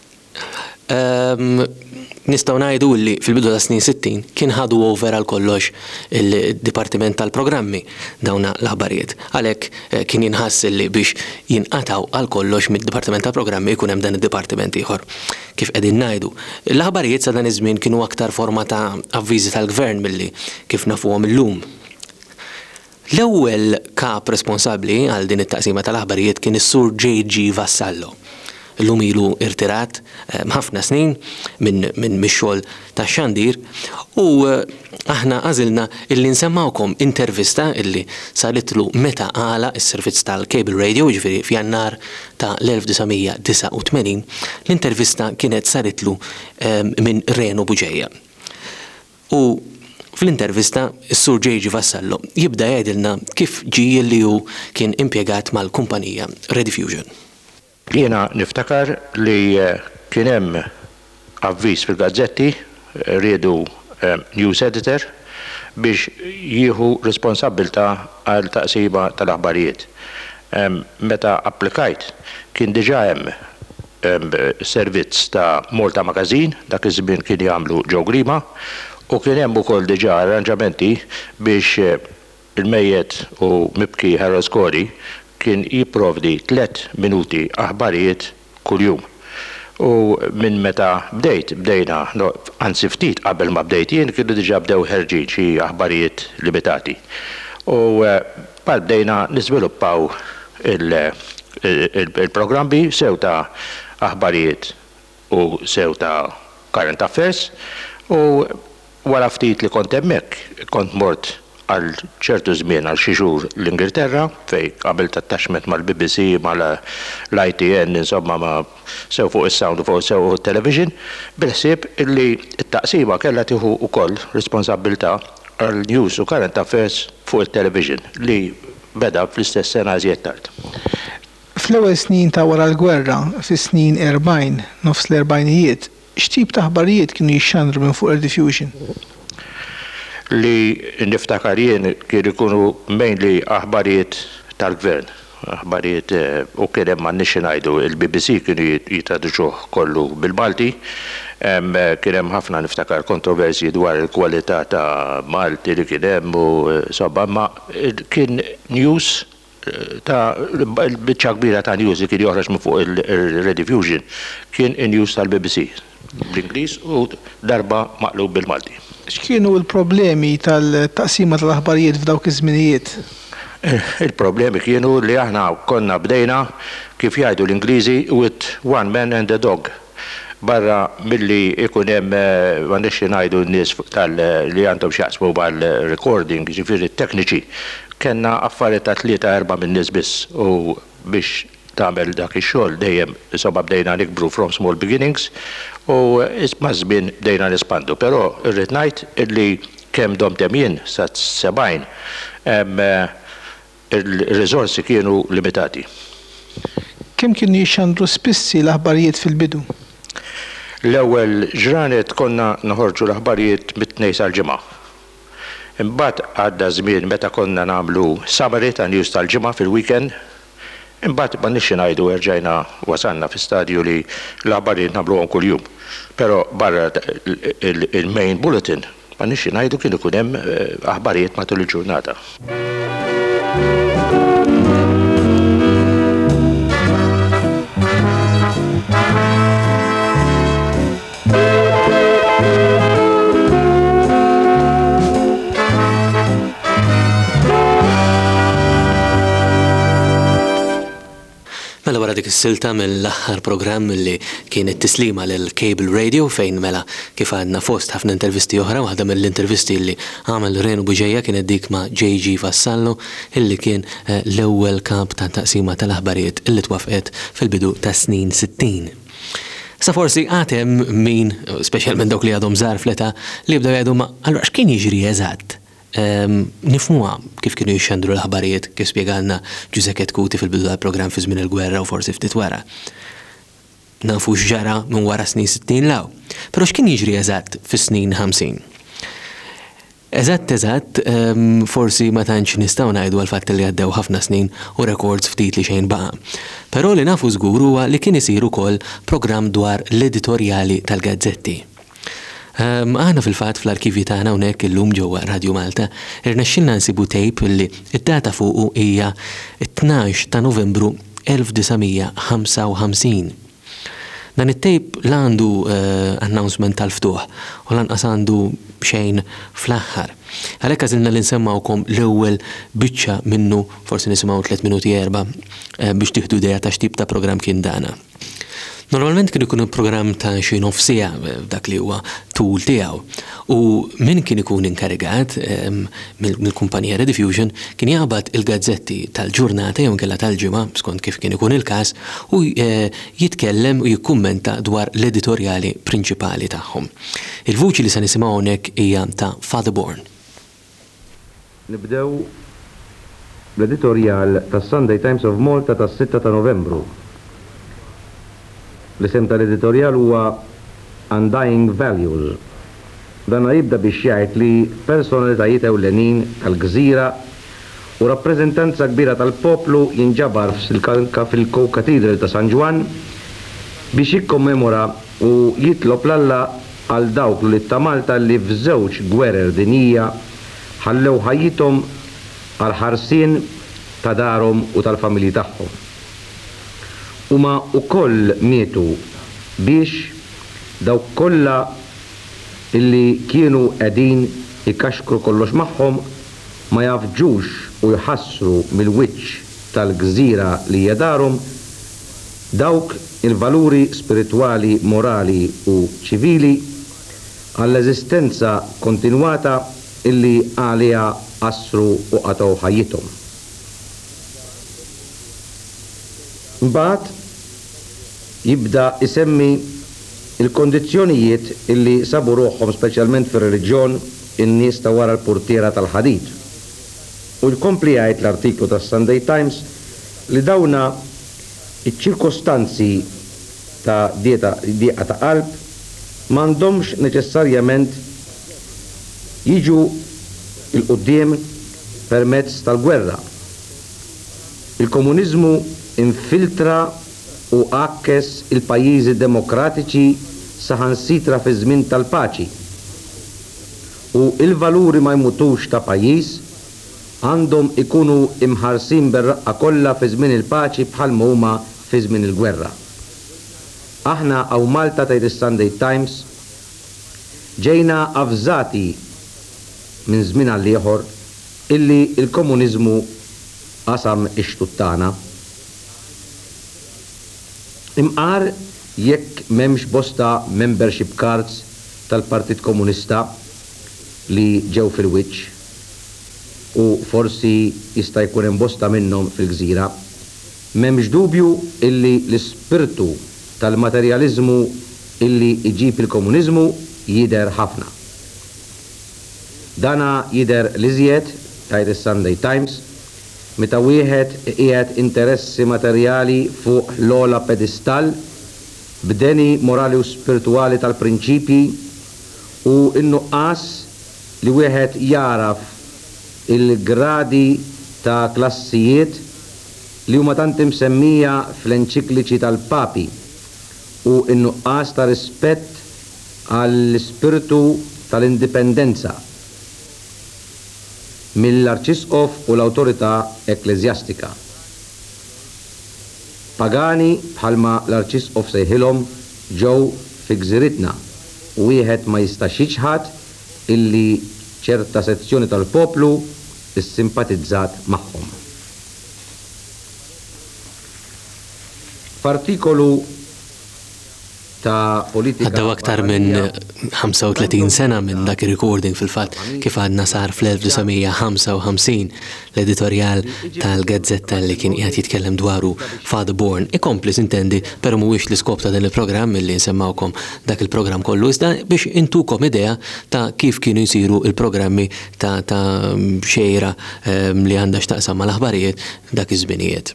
Nistgħu ngħidu li fil-bidu ta' snin 60 kien ħadu over għal kollox il-dipartiment tal-programmi dawna l-aħbarijiet. Għalhekk kien jinħass li biex jinqataw għal kollox mid-dipartiment tal-programmi jkun hemm dan id-dipartiment ieħor. Kif qegħdin ngħidu. L-aħbarijiet sa dan iż-żmien kienu aktar forma ta' avviżi tal-gvern milli kif nafuhom illum. L-ewwel kap responsabbli għal din it-taqsima tal-aħbarijiet kien is-Sur J.G. Vassallo. Illum ilu irtirat ħafna snin minn mix-xogħol tax-xandir u aħna għażilna illi nsemmawkom intervista illi saritlu meta għala s-servizz tal-Cable Radio, ġifieri f'Jannar ta' l-1989. L-intervista kienet saritlu minn Reno Buġejja. U fl-intervista is-Sur J.G. Vassallo jibda jgħidilna kif ġie li hu kien impjegat mal-kumpanija Rediffusion. Jiena niftakar li kien hemm avviż fil-gazzetti riedu news editor biex jieħu responsabbilta għal taqsima tal-aħbarijiet. Meta applikajt kien diġà hemm servizz ta' Malta Magazine, dak iż-żmien kien jagħmlu Joe Grima, u kien hemm ukoll diġà arranġamenti biex il-mejjed u mibki Harold Scori kien jipprovdi 3 minuti aħbarijiet kuljum. U minn meta bdejna, anzi ftit qabel ma bdejt jien kienu diġà bdew ħerġin xi aħbarijiet limitati. U bdejna niżviluppaw il-programmi sew ta' aħbarijiet u sew ta' current affairs u wara ftit li kont hemmhekk kont mort għal ċertu żmien għal xi xhur l-Ingilterra fej qabel tat-taxmet mal-BBC mal-ITN insomma ma sew fuq is-sound u fuq sew television bil-ħsieb illi t-taqsima kellha tieħu wkoll responsabbiltà għal news u current affairs fuq il-television li beda fl-istess sena żjed tard. Fl-ewwel snin ta' wara l-gwerra, fis-snin 40, nofs l-erbajnijiet, x'tip ta' aħbarijiet kienu jixxandru minn fuq Rediffusion? Li niftakar jien kienu jkunu mainly aħbarijiet tal-gvern, aħbarijiet u kien hemm m'għandniex ngħidu il-BBC kienu jitraduċuh kollu bil-Malti, kien hemm ħafna niftakar kontroversji dwar il-kwalità ta' Malti li kien hemm u sobba ma kien news ta' biċċa kbira ta' news li kien joħroġ minn fuq il-Rediffusion kien in-news tal-BBC bl-Ingliż u darba maqlub bil-Malti. X'kienu l-problemi tal-taqsima tal-aħbarijiet f'dawk iż-żminijiet? Il-problemi kienu li aħna konna bdejna kif jgħidu l-Ingliżi with one man and a dog. Barra milli ikun hemm m'għandniex ngħidu n-nies li għandhom x'jaqsmu mal-recording, ġifieri tekniċi, kellna affarijiet ta' 3-4 min nies biss u biex tagħmel dak ix-xogħol dejjem insomma bdejna nikbru from small beginnings u ma' żmien bdejna nispandu, però irrid ngħid illi kemm domtem jien sa 70 il-riżorsi kienu limitati. Kemm kienu jixxandru spissi l-aħbarijiet fil-bidu? L-ewwel ġranet konna noħorġu l-aħbarijiet mit-tnejn sal-ġimgħa. Imbagħad għadda żmien meta konna nagħmlu summary ta' news tal-ġimgħa fil-weekend. Imbagħad ma nixxi ngħidu erġajna wasalna fi stadju li l-aħbarijiet nagħmluhom kuljum. Però barra il-main bulletin ma nixxi ngħidu kien ikun hemm aħbarijiet matul il-ġurnata. dik is-silta mill-aħħar programm li kienet tislima lil Cable Radio fejn mela kif għadna fost ħafna intervisti oħra, waħda mill-intervisti li għamel Renu Buġejja kienet dik ma' JG Vassallo illi kien l-ewwel kap ta' taqsima tal-aħbarijiet illi twafqet fil-bidu ta' snin 60. Sa forsi għatem min, speċjalment dawk li għadhom żgħar fleta, li jibdew jgħidu ma' allura x'kien jiġri eżatt? Nifmuha kif kienu jixxandru l-aħbarijiet kif spjegalna Giuseppe Kuti fil-bidu tal-programm fi żmien il-gwerra u forsi ftit wara. Nafu x'ġara minn wara snin 60 law. Però x'kien jiġri eżatt fis-snin 50? Eżatt, forsi ma tantx nistgħu ngħidu għal fatt li għaddew ħafna snin u records ftit li xejn baqa'. Però li nafu żgur huwa li kien isir ukoll programm dwar l-editorjali tal-gazzetti. Aħna fil-fatt fl-arkivji tagħna hawnhekk illum ġewwa Radio Malta irnexxilna nsibu tape li d-data fuqu hija 12 ta' Novembru 1955. Dan it-tape l-għandu announcement tal-ftuħ u lanqas għandu xejn fl-aħħar. Għalhekk għażilna li nsemmawkom l-ewwel biċċa minnu forsi nisimgħu 3 minuti erba' biex tieħdu idea ta' x'tip ta' programm kien dana. Normalment kien ikun programm ta' xi nofsija dak li huwa tul tiegħu. U min kien ikun inkarigat mill-kumpanija Rediffusion kien jaqbad il-gazzetti tal-ġurnata jew inkella tal-ġimgħa skont kif kien ikun il-każ u jitkellem u jikkummenta dwar l-editorjali prinċipali tagħhom. Il-vuċi li se nisimgħu hawnhekk hija ta' Father Bourne. Nibdew l-editorjal tas-Sunday Times of Malta tas-6 ta' Novembru. L-isem tal-editorjal huwa Undying Values. Dana jibda biex jgħid li personalitajiet ewlenin tal-Gżira u rappreżentanza kbira tal-poplu jinġabar fil-Katedral ta' San Ġwan biex jikkommemora u jitlob l-Alla għal dawk li ta' Malta li f'żewġ gwerer dinija ħallew ħajjithom għal ħarsien ta' darhom u tal-familji tagħhom. Huma wkoll mietu biex dawk kollha illi kienu qegħdin ikaxkru kollox magħhom ma jafġux u jħassru mill-wiċċ tal-Gżira li hija darhom dawk il-valuri spiritwali, morali u ċivili għall-eżistenza kontinwata illi għaliha qasru u qataw ħajjithom. Mbagħad jibda isemmi il-kondizzjonijiet illi sabu ruħhom speċjalment fir-reliġjon in-nies ta' wara l-portiera tal-ħadid. U jkompli jgħid l-artiklu tas-Sunday Times li dawna iċ-ċirkostanzi ta' dieqa ta' qalb m'għandhomx neċessarjament jiġu il-qudiem permezz tal-gwerra. Il-komuniżmu infiltra u għakkes il-pajjiżi demokratiċi saħansitra fi żmien tal-paċi. U il-valuri ma jmutux ta' pajjiż għandhom ikunu imħarsin bir-raqqa kollha fi żmien il-paċi bħal ma huma fi żmien il-gwerra. Aħna għaw Malta tgħid is-Sunday Times ġejna avżati minn żmien għal ieħor illi il-komuniżmu qasam ix-tuttana. Imqar jekk m'hemmx bosta membership cards tal-Partit Komunista li ġew fil-wiċċ u forsi jista' jkun hemm bosta minnhom fil-Gżira, m'hemmx dubju illi l-ispirtu tal-materjaliżmu illi iġib il-komuniżmu jidher ħafna. Dana jidher l-iżjed tgħid is-Sunday Times meta wieħed qiegħed interessi materjali fuq l-ogħla pedestal b'deni morali u spiritwali tal-prinċipji u n-nuqqas li wieħed jaraf il-gradi ta' klassijiet li huma tant imsemmija fl-enċikliċi tal-Papi u n-nuqqas ta' rispett għall-ispirtu tal-indipendenza mill-Arċisqof u l-awtorità ekklesjastika. Pagani bħalma l-Arċisqof sejħilhom ġew fi gżiritna u wieħed ma jistax jiġħad illi ċerta sezzjoni tal-poplu issimpatizzat magħhom. F'artikolu ta' politika. Għaddaw aktar minn 35 sena minn dak il-recording fil-fatt kif għadna sar fl-1955 l-editorial tal-gazzetta li kien qiegħed jitkellem dwaru Father Bourne. Ikompli sintendi, però mhuwiex l-iskop ta' dan il-programm milli nsemmawkom dak il-programm kollu iżda biex intukom idea ta' kif kienu jsiru il-programmi ta' xejra li għandha x'taqsam mal-aħbarijiet dak iż-żminijiet.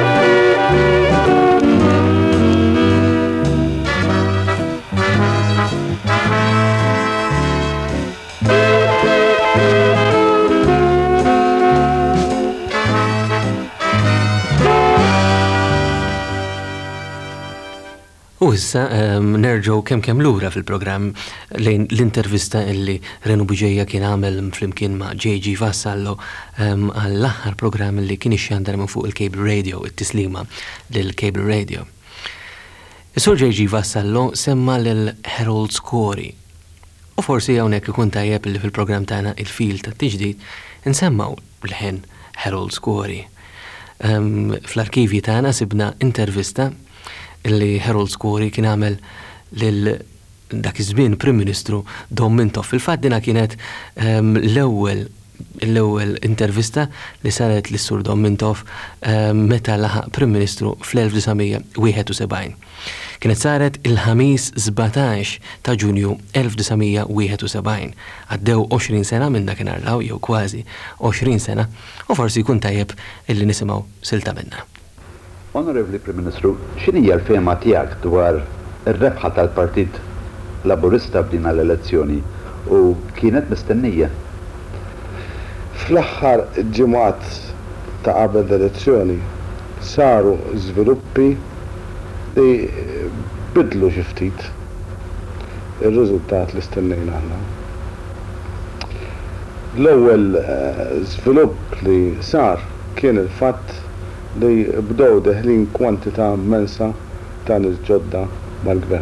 U issa nerġgħu kemm lura fil-programm lejn l-intervista illi Renu Buġejja kien għamel flimkien ma' J.G. Vassallo għall-aħħar programm li kien ixxandar minn fuq il-Cable Radio, it-tislima lill-Cable Radio. Is-Sur J.G. Vassallo semma lil-Harold Scory. U forsi hawnhekk ikun tajjeb li fil-programm tagħna il-fil tat-tiġdid insemmaw l-ħin Harold Scory. Fl-arkivji tagħna sibna intervista illi Harold Scory kien għamel lil dak iż-żmien Prim Ministru Don Mintoff. Fil-fatt dina kienet l-ewwel intervista li saret lis-Sur Don Mintoff meta laħaq Prim Ministru fl-1971. Kienet saret il-ħamis 17 ta' Ġunju 1971. Għaddew 20 sena minn dakinhar law jew kważi 20 sena u forsi jkun tajjeb illi nisimgħu silta minnha. Honorevoli Prim Ministru, x'inhi l-fehma tiegħek dwar ir-rebħa tal-Partit Laburista b'din l-elezzjoni u kienet mistennija? Fl-aħħar ġimgħat ta' qabel l-elezzjoni saru żviluppi li bidlu xi ftit ir-riżultat li stennejna aħna. L-ewwel żvilupp li sar kien il-fatt li bdew deħlin kwantità immensa ta' nies ġodda mal-gvern.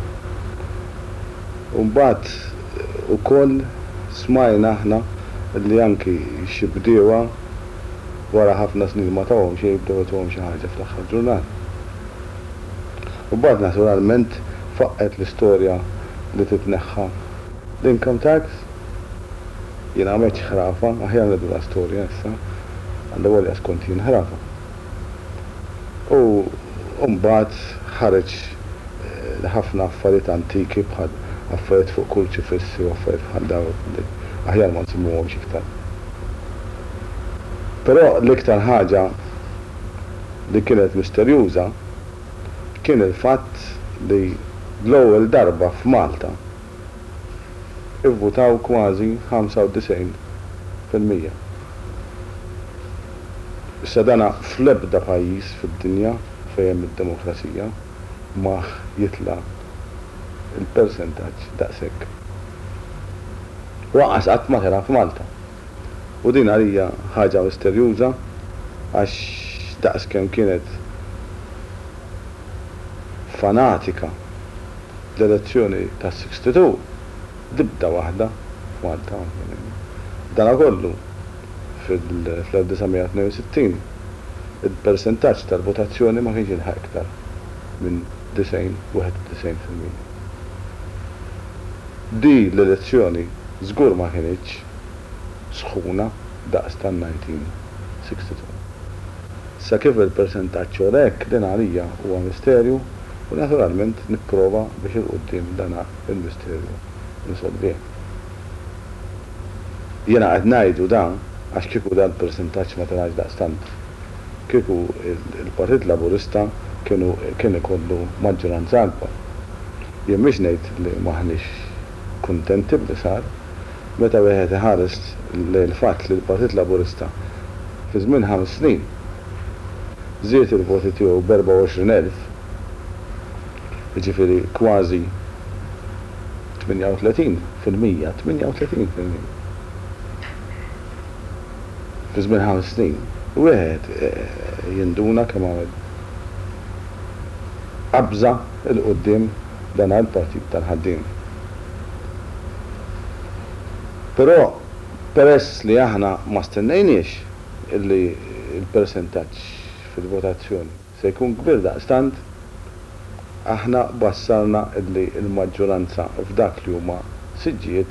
U mbagħad ukoll smajna aħna li anki xi bdiewa wara ħafna snin ma tawhom xejn jibdew tuhom xi ħaġa fl-aħħar ġurnata. U mbagħad naturalment faqqet l-istorja li titneħħa l-income tax. Jien għamilx ħrafa, aħjar nidu l-istorja issa, għandha volja skont jien ħrafa. U mbagħad ħareġ ħafna affarijiet antiki bħal affarijiet fuq kurċifissi u affarijiet bħal dawn aħjar ma nsemmuhomx iktar. Però l-iktar ħaġa li kienet misterjuża kien il-fatt li l-ewwel darba f'Malta ivvutaw kważi 95%. Issa dana fl-ebda pajjiż fid-dinja fejn id-demokrazija ma jitla il-persentaġġ daqshekk. Waqas qatt ma tara f'Malta. U din għalija ħaġa misterjuża għax daqskemm kienet fanatika l-elezzjoni tas-62 dibda waħda f'Malta. Dana kollu fl-1962 il-persentaġġ tal-votazzjoni ma kienx ilħaq iktar minn 91%. Di l-elezzjoni żgur ma kienx sħuna daqs tan-1962. Sa kif il-persentaġġ hekk din għalija huwa misterju u naturalment nipprova biex il-qudiem dana il-misterju insolvih. Jiena qed ngħidu dan għax kieku dan persentaġġ ma tarax daqstant. Kieku il-Partit Laburista kien ikollu maġġoranza akbar. Jien mhix ngħid li maħniex kuntenti b'li sar, meta wieħed iħares l-fatt li l-Partit Laburista fi żmien 5 snin żied il-voti tiegħu b'24,000, jiġifieri kważi 38%. Fi żmien 5 snin. Wieħed jinduna kemm għamel qabża il-qudiem dan il-Partit tal-Ħaddiem. Però peress li aħna ma stennejniex illi il-persentaġġ fil-votazzjoni se jkun kbir daqstant aħna bassarna illi il-maġġoranza f'dak li huma siġġiet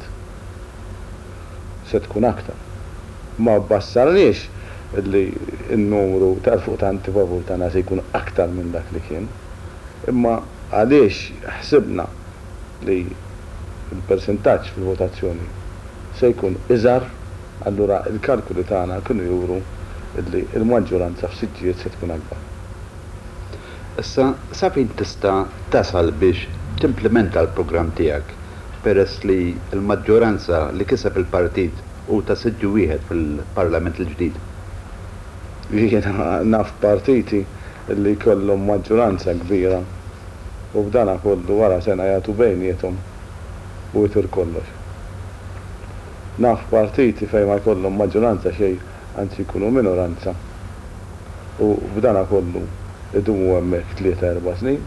se tkun aktar. Ma bassarniex illi n-numru tal-votanti favur tagħna se jkun aktar minn dak li kien. Imma għaliex ħsibna li il-persentaġġ fil-votazzjoni se jkun iżgħar, allura il-kalkuli tagħna kienu juru illi il-maġġoranza f'siġġiet se tkun akbar. Issa, sa fejn tista' tasal biex timplementa l-programm tiegħek peress li l-maġġoranza li kiseb il-partit u ta' siġġu wieħed fil-Parlament il-ġdid? Jiena naf partiti li kollhom maġġoranza kbira u b'dana kollu wara sena jagħtu bejniethom u jtur kollox. Naf partiti fejn ma jkollhom maġġoranza xejn anzi jkunu minoranza u b'dana kollu idumu hemmhekk 3-4 snin.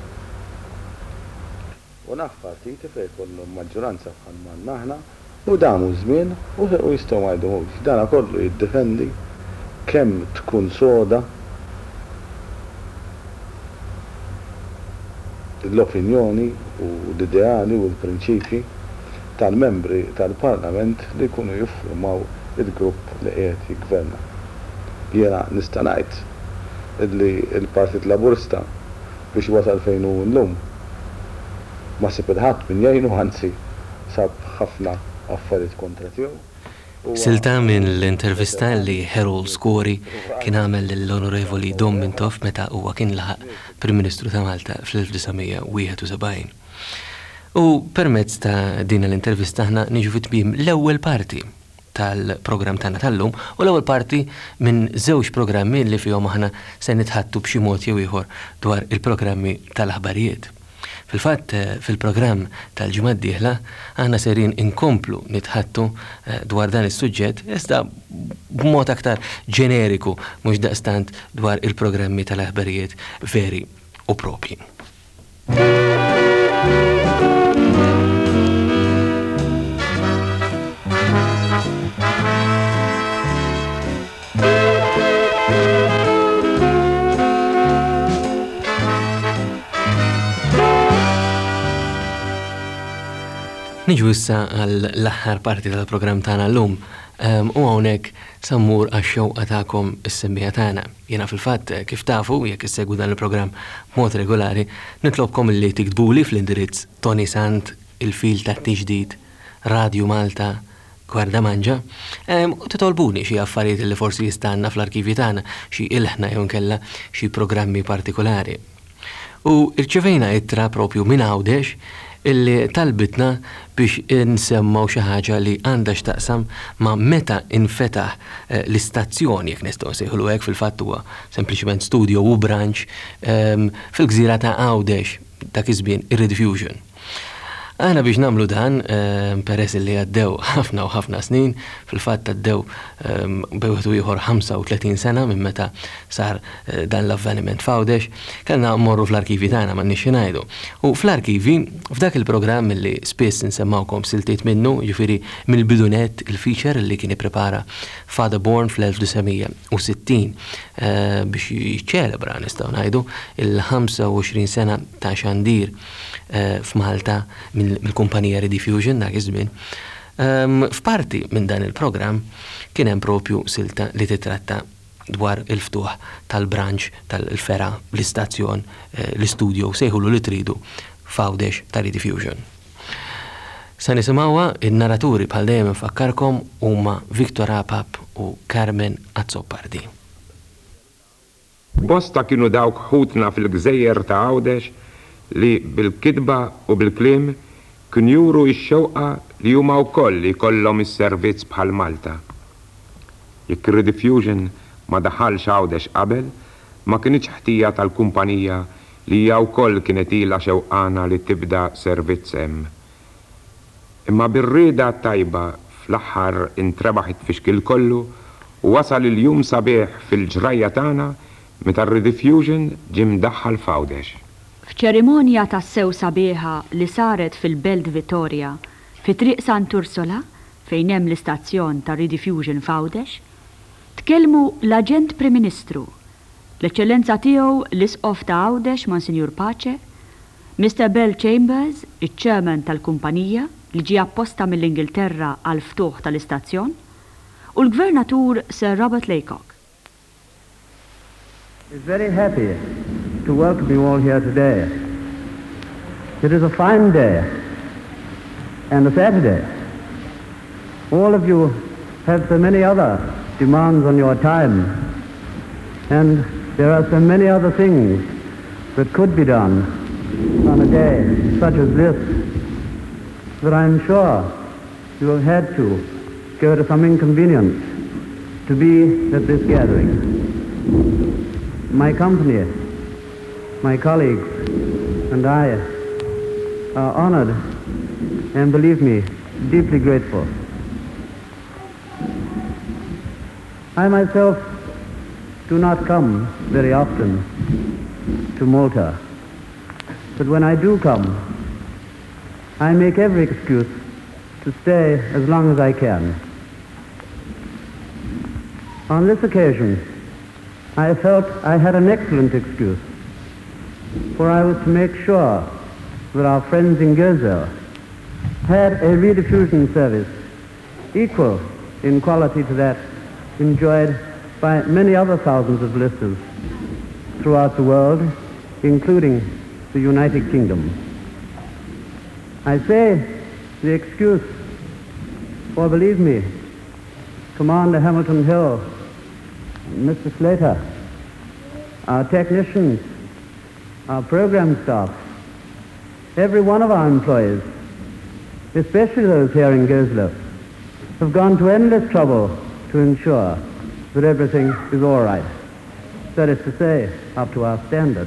U naf partiti fejn jkollhom maġġoranza bħal manna aħna u damu żmien u jistgħu ma jdumux. Dana kollu jiddefendi kemm tkun soda l-opinjoni u l-ideali u l-prinċipji tal-membri tal-Parlament li jkunu jiffurmaw il-grupp li qiegħed jiggverna. Jiena nista' ngħid illi il-Partit Laburista biex wasal fejn hu llum ma sib il-ħadd min jgħinu anzi sab ħafna affarijiet kontra tiegħu. Silta minn l-intervista li Harold Scori kien għamel l-Onorevoli Dom Mintoff meta huwa kien laħaq Prim Ministru ta' Malta fl-1971. U permezz ta' din l-intervista ħna niġu fit-tmiem l-ewwel parti tal-programm tagħna tal-lum u l-ewwel parti minn żewġ programmi li fihom aħna se nitħattu b'xi mod jew ieħor dwar il-programmi tal-aħbarijiet. Fil-fatt fil-programm tal-ġimgħa d-dieħla aħna serin inkomplu nitħattu dwar dan is-suġġett iżda b'mod aktar ġeneriku mhux daqstant dwar il-programmi tal-aħbarijiet veri u propji. Niġu issa għall-aħħar parti tal-programm tagħna llum u hawnhekk sammur għax-xewqa tagħkom is-semmija tagħna. Jiena fil-fatt kif tafu jekk issegwu dan il-programm mod regolari, nitlobkom illi tiktbuli fl-indirizz Tony Sant, il-fil tat-tiġdid, Radio Malta, Gwarda Manġa, u titolbuni xi affarijiet li forsi jistanna fl-arkivi tagħna, xi ilħna jew nkella xi programmi partikolari. U rċevejna ittra propju minn Għawdex illi talbitna biex insemmaw xi ħaġa li għandha x'taqsam ma' meta infetaħ l-istazzjoni jekk nistgħu nsejħulu hekk fil-fatt huwa sempliċement studio u branch fil-gżira ta' Għawdex dak iż-żmien ir-Rediffusion. Aħna biex namlu dan, peress li għaddew ħafna u ħafna snin, fil-fatt għaddew bewħtu ieħor 35 sena minn meta sar dan l-avveniment f'Għawdex, kellna mmorru fl-arkivi tagħna ma nixxi ngħidu. U fl-arkivi, f'dak il-programm li spiss nsemmawkom siltiet minnu, ġifieri mill-bidunet il-feature li kien ipprepara Father Bourne fl-1960 biex jiċċelebra nistgħu ngħidu il-25 sena ta' xandir f'Malta mill-kumpanija Rediffusion dak iż-żmien. F'parti minn dan il-programm kien hemm propju silta li titratta dwar il-ftuħ tal-branch tal-fera, l-istazzjon, l-istudio sejħulu li tridu f'Għawdex ta' Rediffusion. Sa nisimgħuha in-naraturi bħal dejjem infakkarkom huma Viktor Apap u Carmen Azzopardi. Bosta kienu dawk ħutna fil-gżejjer ta' Għawdex li bil-kidba u bil-klim kien juru x-xewqa li huma wkoll jkollhom is-servizz bħal Malta. Jekk ir-Rediffusion ma daħalx Għawdex qabel, ma kienx ħtija tal-kumpanija li hija wkoll kienet ilha xewqana li tibda servizz hemm. Imma bir-rieda tajba fl-aħħar intrebaħit fix-xkil kollu u wasal il-jum sabiħ fil-ġrajja tagħna meta r-Rediffusion ġie mdaħħal f'Għawdex. F'ċerimonja tas-sew sabiħa li saret fil-Belt Vittoria fi triq Sant'Ursola fejn hemm l-istazzjon ta' Rediffusion f'Għawdex, tkellmu l-Aġent Prim Ministru, l-Eċċellenza tiegħu l-Isqof ta' Għawdex Monsinjur Pace Mr. Bell Chambers, iċ-chairman tal-kumpanija li ġie apposta mill-Ingilterra għal ftuħ tal-istazzjon, u l-Gvernatur Sir Robert Laycock. Is very happy to welcome you all here today. It is a fine day and a Saturday. All of you have so many other demands on your time, and there are so many other things that could be done on a day such as this, that I'm sure you have had to go to some inconvenience to be at this gathering. My company, my colleagues, and I are honored and, believe me, deeply grateful. I myself do not come very often to Malta, but when I do come, I make every excuse to stay as long as I can. On this occasion, I felt I had an excellent excuse, for I was to make sure that our friends in Gozo had a rediffusion service equal in quality to that enjoyed by many other thousands of listeners throughout the world, including the United Kingdom. I say the excuse, for believe me, Commander Hamilton Hill, Mr. Slater, our technicians, our program staff, every one of our employees, especially those here in Goslow, have gone to endless trouble to ensure that everything is all right. That is to say, up to our standard.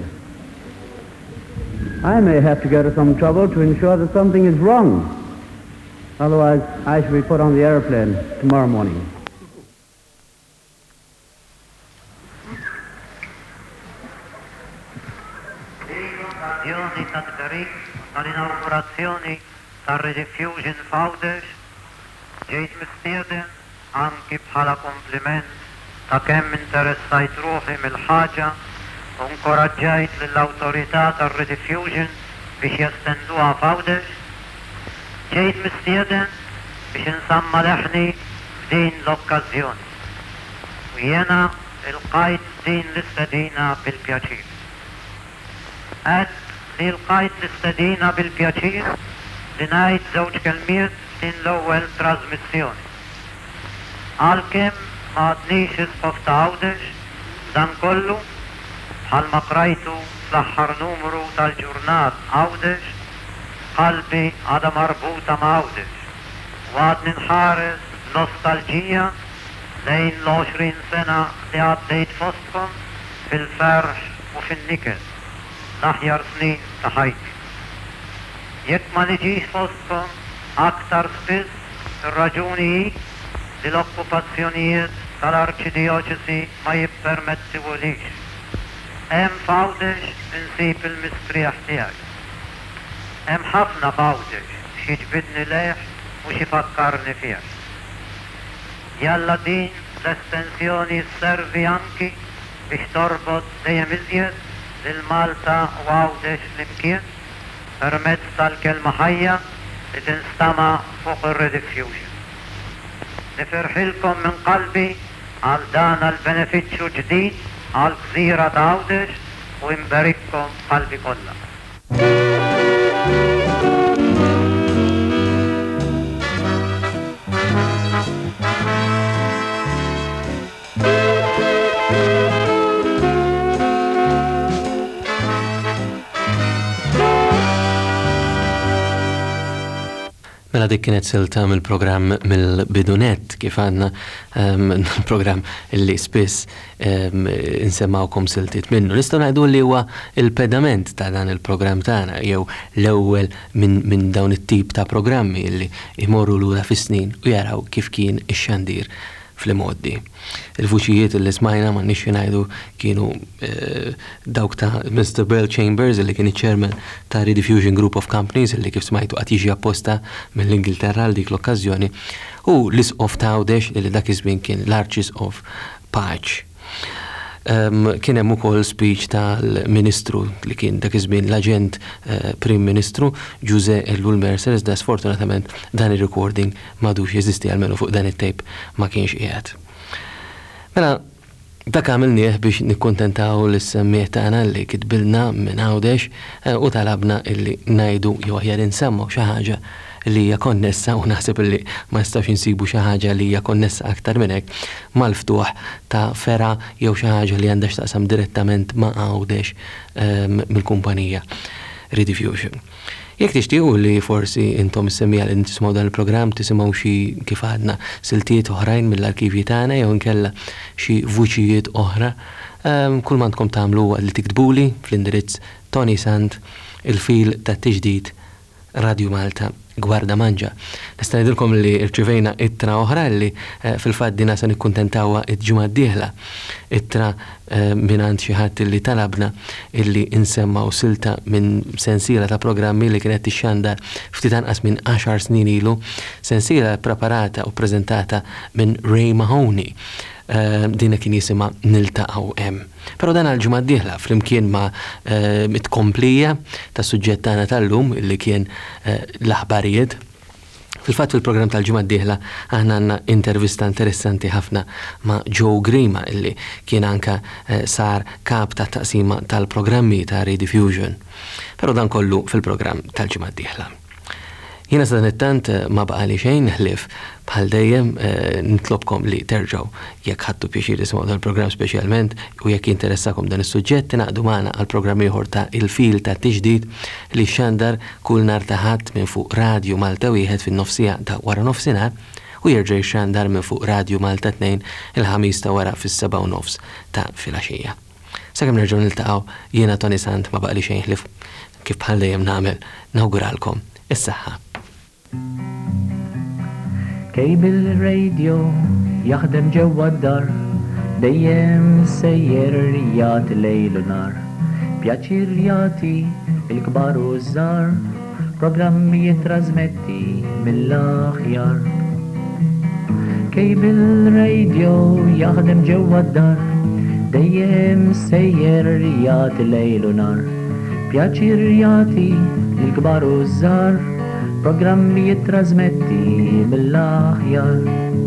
I may have to go to some trouble to ensure that something is wrong. Otherwise, I shall be put on the aeroplane tomorrow morning. Tal-inaugurazzjoni tar-Rediffusion Foundation ġejt mistieden anki bħala kompliment ta' kemm interessajt ruħi mill-ħaġa u nkoraġġajt lill-awtorità tar-Rediffusion biex jestenduha f'Għawdex. Ġejt mistieden biex insamma leħni f'din l-okkażjoni. U jiena ilqajt din l-istedina bil-pjaċir. Li l-qajt l-istedina bil-pjaċir li ngħid żewġ kelmiet din l-ewwel trasmissjoni. Għalkemm ma għadniex isqof ta' Għawdex, dan kollu bħalma qrajtu fl-aħħar numru tal-ġurnat Għawdex, qalbi għadha marbuta ma' Għawdex u għadni nħares nostalġija lejn l-20 sena li għaddejt fostkom fil-ferħ u fin-nikel. L-aħjar snin ta' ħajti. Jekk ma niġix fostkom aktar spiss ir-raġuni hi li l-okkupazzjonijiet tal-Arċidioċesi ma jippermettihulix. Hemm f'Għawdex insib il-mistrieħ tiegħi. Hemm ħafna f'Għawdex xi ġbidni leħ u xi fakkarni fih. Jalla din l-estensjoni sservi anki biex torbot dejjem iżjed lil Malta u Għawdex flimkien permezz tal-kelma ħajja li tinstama' fuq ir-Rediffusion. Nifirħilkom minn qalbi għal dan għall-benefiċċju ġdid għall-gżira ta' Għawdex u imberikkom qalbi kollha. Mela dik kienet silta mill-programm mill-bidunet kif għandna program illi spiss insemmawkom siltiet minnu. Nistgħu ngħidu li huwa il-pedament ta' dan il-programm tagħna jew l-ewwel minn dawn it-tip ta' programmi illi imorru lura fis-snin u jaraw kif kien ix-xandir fl-imoddi. Il-vuċijiet li smajna ma nix ngħidu kienu dawk ta' Mr. Bell Chambers li kien iċ-chairman ta' Rediffusion Group of Companies li kif smajtu qatt jiġi apposta mill-Ingilterra għal dik l-okkażjoni u l-isqof ta' Għawdex li dak iż-żmien kien l-Arches of Paċ. kien hemm ukoll speech tal-Ministru li kien dak iż-żmien l-aġent Prim Ministru Jose Elul Mercer, iżda sfortunatament dan ir-recording m'għadux jeżisti għalmenu fuq dan it-tape ma kienx qiegħed. Mela, dak għamilnieh biex nikkuntentaw l-semmiet tagħna li kitbilna minn Għawdex u talabna illi ngħidu jew aħjar insemmu xi ħaġa li hija konnessa u naħseb li ma nistax insibu xi ħaġa li hija konnessa aktar minn hekk mal-ftuħ ta' fera jew xi ħaġa li għandha x'taqsam direttament ma' Għawdex mill-kumpanija Rediffusion. Jekk tixtiequ li forsi intom semmija li tismgħu dan il-programm tisimgħu xi kif għadna siltiet oħrajn mill-arkivji tagħna jew inkella xi vuċijiet oħra, kull ma tkom tagħmlu li tiktbuli fl-indirizz Tony Sant, il-fil tat-tiġdid Radio Malta Gwarda Manġa. Nista' ngħidilkom li rċivejna ittra oħra li fil-fatt dina se nikkuntentawha il-ġimgħa d-dieħla. Ittra minant xi ħadd li talabna illi insemmaw silta minn sensiela ta' programmi li kienet tixxandar ftit anqas minn 10 snin ilu, sensiela preparata u preżentata minn Ray Mahoney. Dina kien jisima Niltaqgħu hemm. Però dan għal-ġimgħa d-dieħla flimkien ma' mitkomplija ta' suġġett tagħna tal-lum illi kien l-aħbarijiet. Fil-fatt fil-programm tal-ġimgħa d-dieħla aħna għandna intervista interessanti ħafna ma' Joe Grima illi kien anka sar kap ta' taqsima tal-programmi ta' Rediffusion. Però dan kollu fil-programm tal-ġimgħa d-dieħla. Jiena sa dan it-tant ma baqali xejn ħlief bħal dejjem nitlobkom li terġgħu jekk ħadtu pjaċir isimgħu dal-programm speċjalment u jekk jinteressakom dan is-suġġett tingħaqdu magħna għal programm ieħor ta' il-fil ta' tiġdid li xandar kull nhar ta' ħadd minn fuq Radio Malta wieħed fin-nofsija ta' wara nofsinhar u jerġa' jxandar minn fuq Radio Malta 2 il-ħamis ta' wara fis-7:30 ta' filgħaxija. Sakemm nerġgħu niltaqgħu jiena Tony Sant ma baqali xejn ħlief kif bħal dejjem nagħmel nawguralkom is-saħħa. Kejbil radio jaħdem ġewwa d-dar, dejjem sejjer jagħti lejl u nar. Pjaċir jagħti il-kbar u żgħar, programmi jitrasmetti mill-aħjar. Kejbil radio jaħdem ġewwa d-dar, dejjem sejjer jagħti lejl u nar. Pjaċir jagħti il-kbar u żgħar, programmi jitrasmetti mill-aħjar.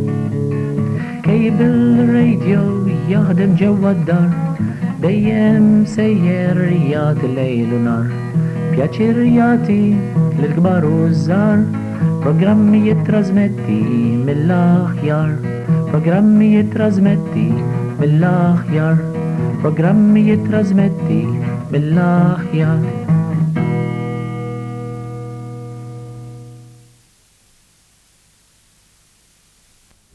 Kejbil radio jaħdem ġewwa d-dar, dejjem sejjer jagħti lejl u nar. Pjaċir jagħti lill-kbar u żgħar, programmi jitrasmetti mill-aħjar. Programmi jitrasmetti mill-aħjar. Programmi jitrasmetti mill-aħjar.